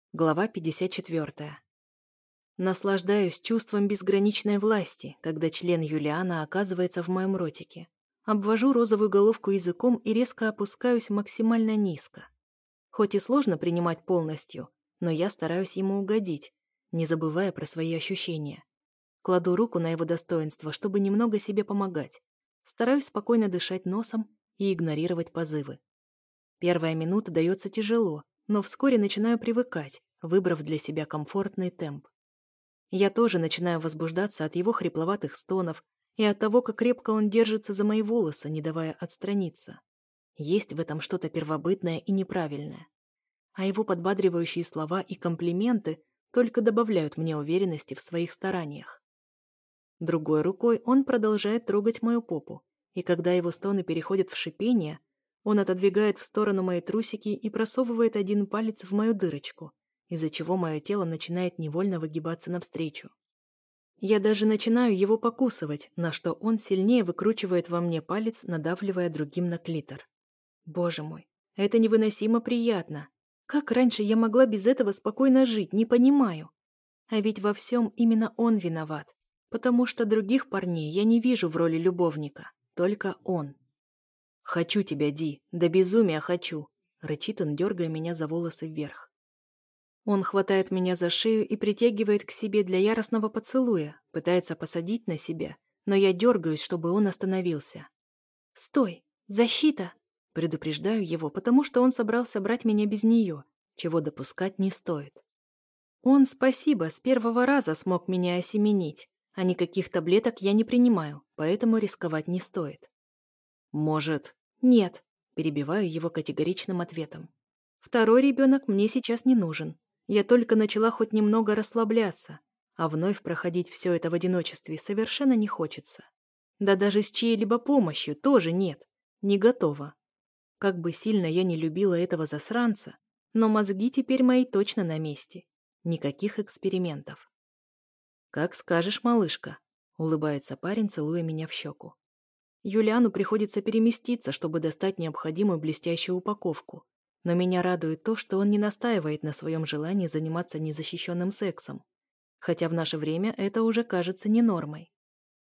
Глава 54. Наслаждаюсь чувством безграничной власти, когда член Юлиана оказывается в моем ротике. Обвожу розовую головку языком и резко опускаюсь максимально низко. Хоть и сложно принимать полностью, но я стараюсь ему угодить, не забывая про свои ощущения. Кладу руку на его достоинство, чтобы немного себе помогать. Стараюсь спокойно дышать носом и игнорировать позывы. Первая минута дается тяжело, но вскоре начинаю привыкать, выбрав для себя комфортный темп. Я тоже начинаю возбуждаться от его хрипловатых стонов и от того, как крепко он держится за мои волосы, не давая отстраниться. Есть в этом что-то первобытное и неправильное. А его подбадривающие слова и комплименты только добавляют мне уверенности в своих стараниях. Другой рукой он продолжает трогать мою попу, и когда его стоны переходят в шипение, он отодвигает в сторону мои трусики и просовывает один палец в мою дырочку, из-за чего мое тело начинает невольно выгибаться навстречу. Я даже начинаю его покусывать, на что он сильнее выкручивает во мне палец, надавливая другим на клитор. Боже мой, это невыносимо приятно. Как раньше я могла без этого спокойно жить, не понимаю. А ведь во всем именно он виноват, потому что других парней я не вижу в роли любовника, только он. «Хочу тебя, Ди, до безумия хочу!» — рычит он, дергая меня за волосы вверх. Он хватает меня за шею и притягивает к себе для яростного поцелуя, пытается посадить на себя, но я дергаюсь, чтобы он остановился. «Стой! Защита!» Предупреждаю его, потому что он собрался брать меня без нее, чего допускать не стоит. Он, спасибо, с первого раза смог меня осеменить, а никаких таблеток я не принимаю, поэтому рисковать не стоит. «Может...» «Нет», — перебиваю его категоричным ответом. «Второй ребенок мне сейчас не нужен. Я только начала хоть немного расслабляться, а вновь проходить все это в одиночестве совершенно не хочется. Да даже с чьей-либо помощью тоже нет. Не готова. Как бы сильно я не любила этого засранца, но мозги теперь мои точно на месте. Никаких экспериментов». «Как скажешь, малышка», — улыбается парень, целуя меня в щеку. Юлиану приходится переместиться, чтобы достать необходимую блестящую упаковку. Но меня радует то, что он не настаивает на своем желании заниматься незащищенным сексом. Хотя в наше время это уже кажется не нормой.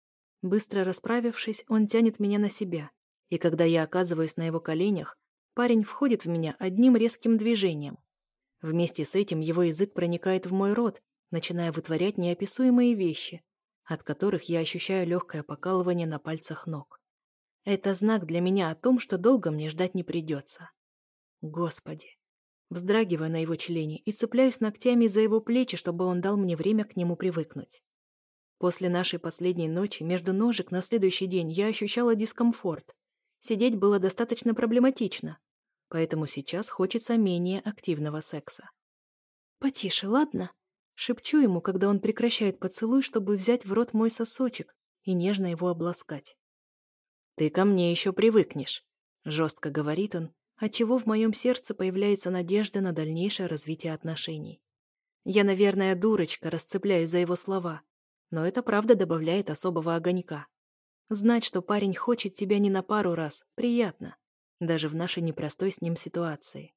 Быстро расправившись, он тянет меня на себя. И когда я оказываюсь на его коленях, парень входит в меня одним резким движением. Вместе с этим его язык проникает в мой рот, начиная вытворять неописуемые вещи, от которых я ощущаю легкое покалывание на пальцах ног. Это знак для меня о том, что долго мне ждать не придется. Господи. Вздрагиваю на его члене и цепляюсь ногтями за его плечи, чтобы он дал мне время к нему привыкнуть. После нашей последней ночи между ножек на следующий день я ощущала дискомфорт. Сидеть было достаточно проблематично, поэтому сейчас хочется менее активного секса. «Потише, ладно?» Шепчу ему, когда он прекращает поцелуй, чтобы взять в рот мой сосочек и нежно его обласкать. «Ты ко мне еще привыкнешь», — жестко говорит он, отчего в моем сердце появляется надежда на дальнейшее развитие отношений. Я, наверное, дурочка, расцепляюсь за его слова, но это правда добавляет особого огонька. Знать, что парень хочет тебя не на пару раз, приятно, даже в нашей непростой с ним ситуации.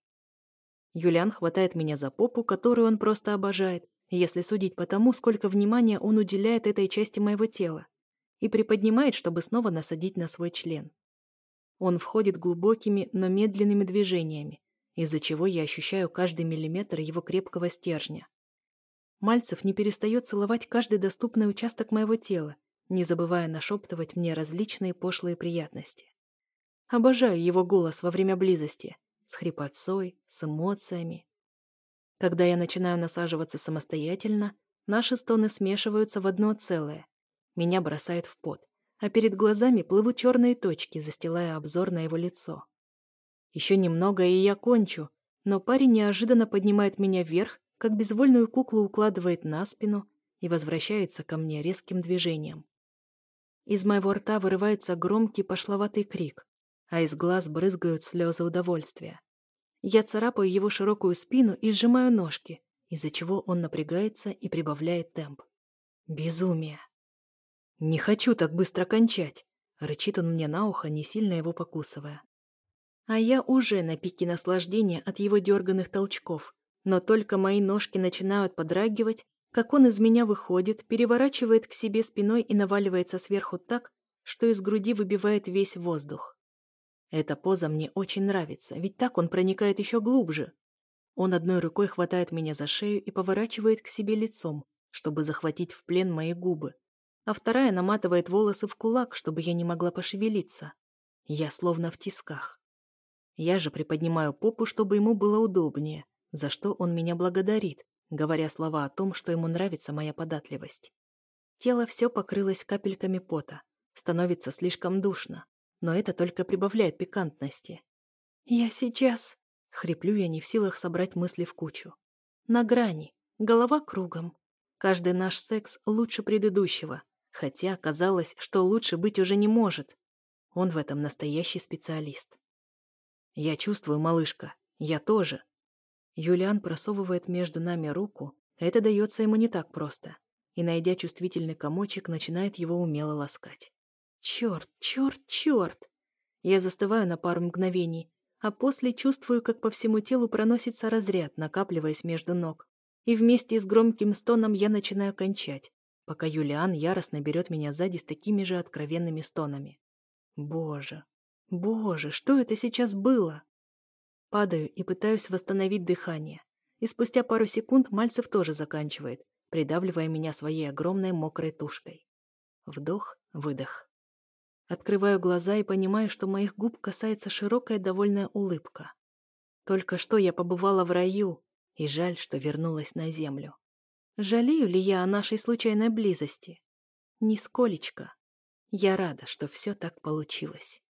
Юлиан хватает меня за попу, которую он просто обожает, если судить по тому, сколько внимания он уделяет этой части моего тела, и приподнимает, чтобы снова насадить на свой член. Он входит глубокими, но медленными движениями, из-за чего я ощущаю каждый миллиметр его крепкого стержня. Мальцев не перестает целовать каждый доступный участок моего тела, не забывая нашептывать мне различные пошлые приятности. Обожаю его голос во время близости, с хрипотцой, с эмоциями. Когда я начинаю насаживаться самостоятельно, наши стоны смешиваются в одно целое. Меня бросает в пот, а перед глазами плывут черные точки, застилая обзор на его лицо. Еще немного, и я кончу, но парень неожиданно поднимает меня вверх, как безвольную куклу укладывает на спину и возвращается ко мне резким движением. Из моего рта вырывается громкий пошловатый крик, а из глаз брызгают слезы удовольствия. Я царапаю его широкую спину и сжимаю ножки, из-за чего он напрягается и прибавляет темп. Безумие. «Не хочу так быстро кончать», — рычит он мне на ухо, не сильно его покусывая. А я уже на пике наслаждения от его дерганных толчков, Но только мои ножки начинают подрагивать, как он из меня выходит, переворачивает к себе спиной и наваливается сверху так, что из груди выбивает весь воздух. Эта поза мне очень нравится, ведь так он проникает еще глубже. Он одной рукой хватает меня за шею и поворачивает к себе лицом, чтобы захватить в плен мои губы, а вторая наматывает волосы в кулак, чтобы я не могла пошевелиться. Я словно в тисках. Я же приподнимаю попу, чтобы ему было удобнее, за что он меня благодарит, говоря слова о том, что ему нравится моя податливость. Тело все покрылось капельками пота, становится слишком душно, но это только прибавляет пикантности. «Я сейчас...» — хриплю я, не в силах собрать мысли в кучу. На грани, голова кругом. Каждый наш секс лучше предыдущего, хотя казалось, что лучше быть уже не может. Он в этом настоящий специалист. «Я чувствую, малышка, я тоже». Юлиан просовывает между нами руку, это дается ему не так просто, и, найдя чувствительный комочек, начинает его умело ласкать. Черт, черт, черт! Я застываю на пару мгновений, а после чувствую, как по всему телу проносится разряд, накапливаясь между ног, и вместе с громким стоном я начинаю кончать, пока Юлиан яростно берет меня сзади с такими же откровенными стонами. Боже, боже, что это сейчас было? Падаю и пытаюсь восстановить дыхание, и спустя пару секунд Мальцев тоже заканчивает, придавливая меня своей огромной мокрой тушкой. Вдох, выдох. Открываю глаза и понимаю, что моих губ касается широкая довольная улыбка. Только что я побывала в раю, и жаль, что вернулась на землю. Жалею ли я о нашей случайной близости? Нисколечко. Я рада, что все так получилось.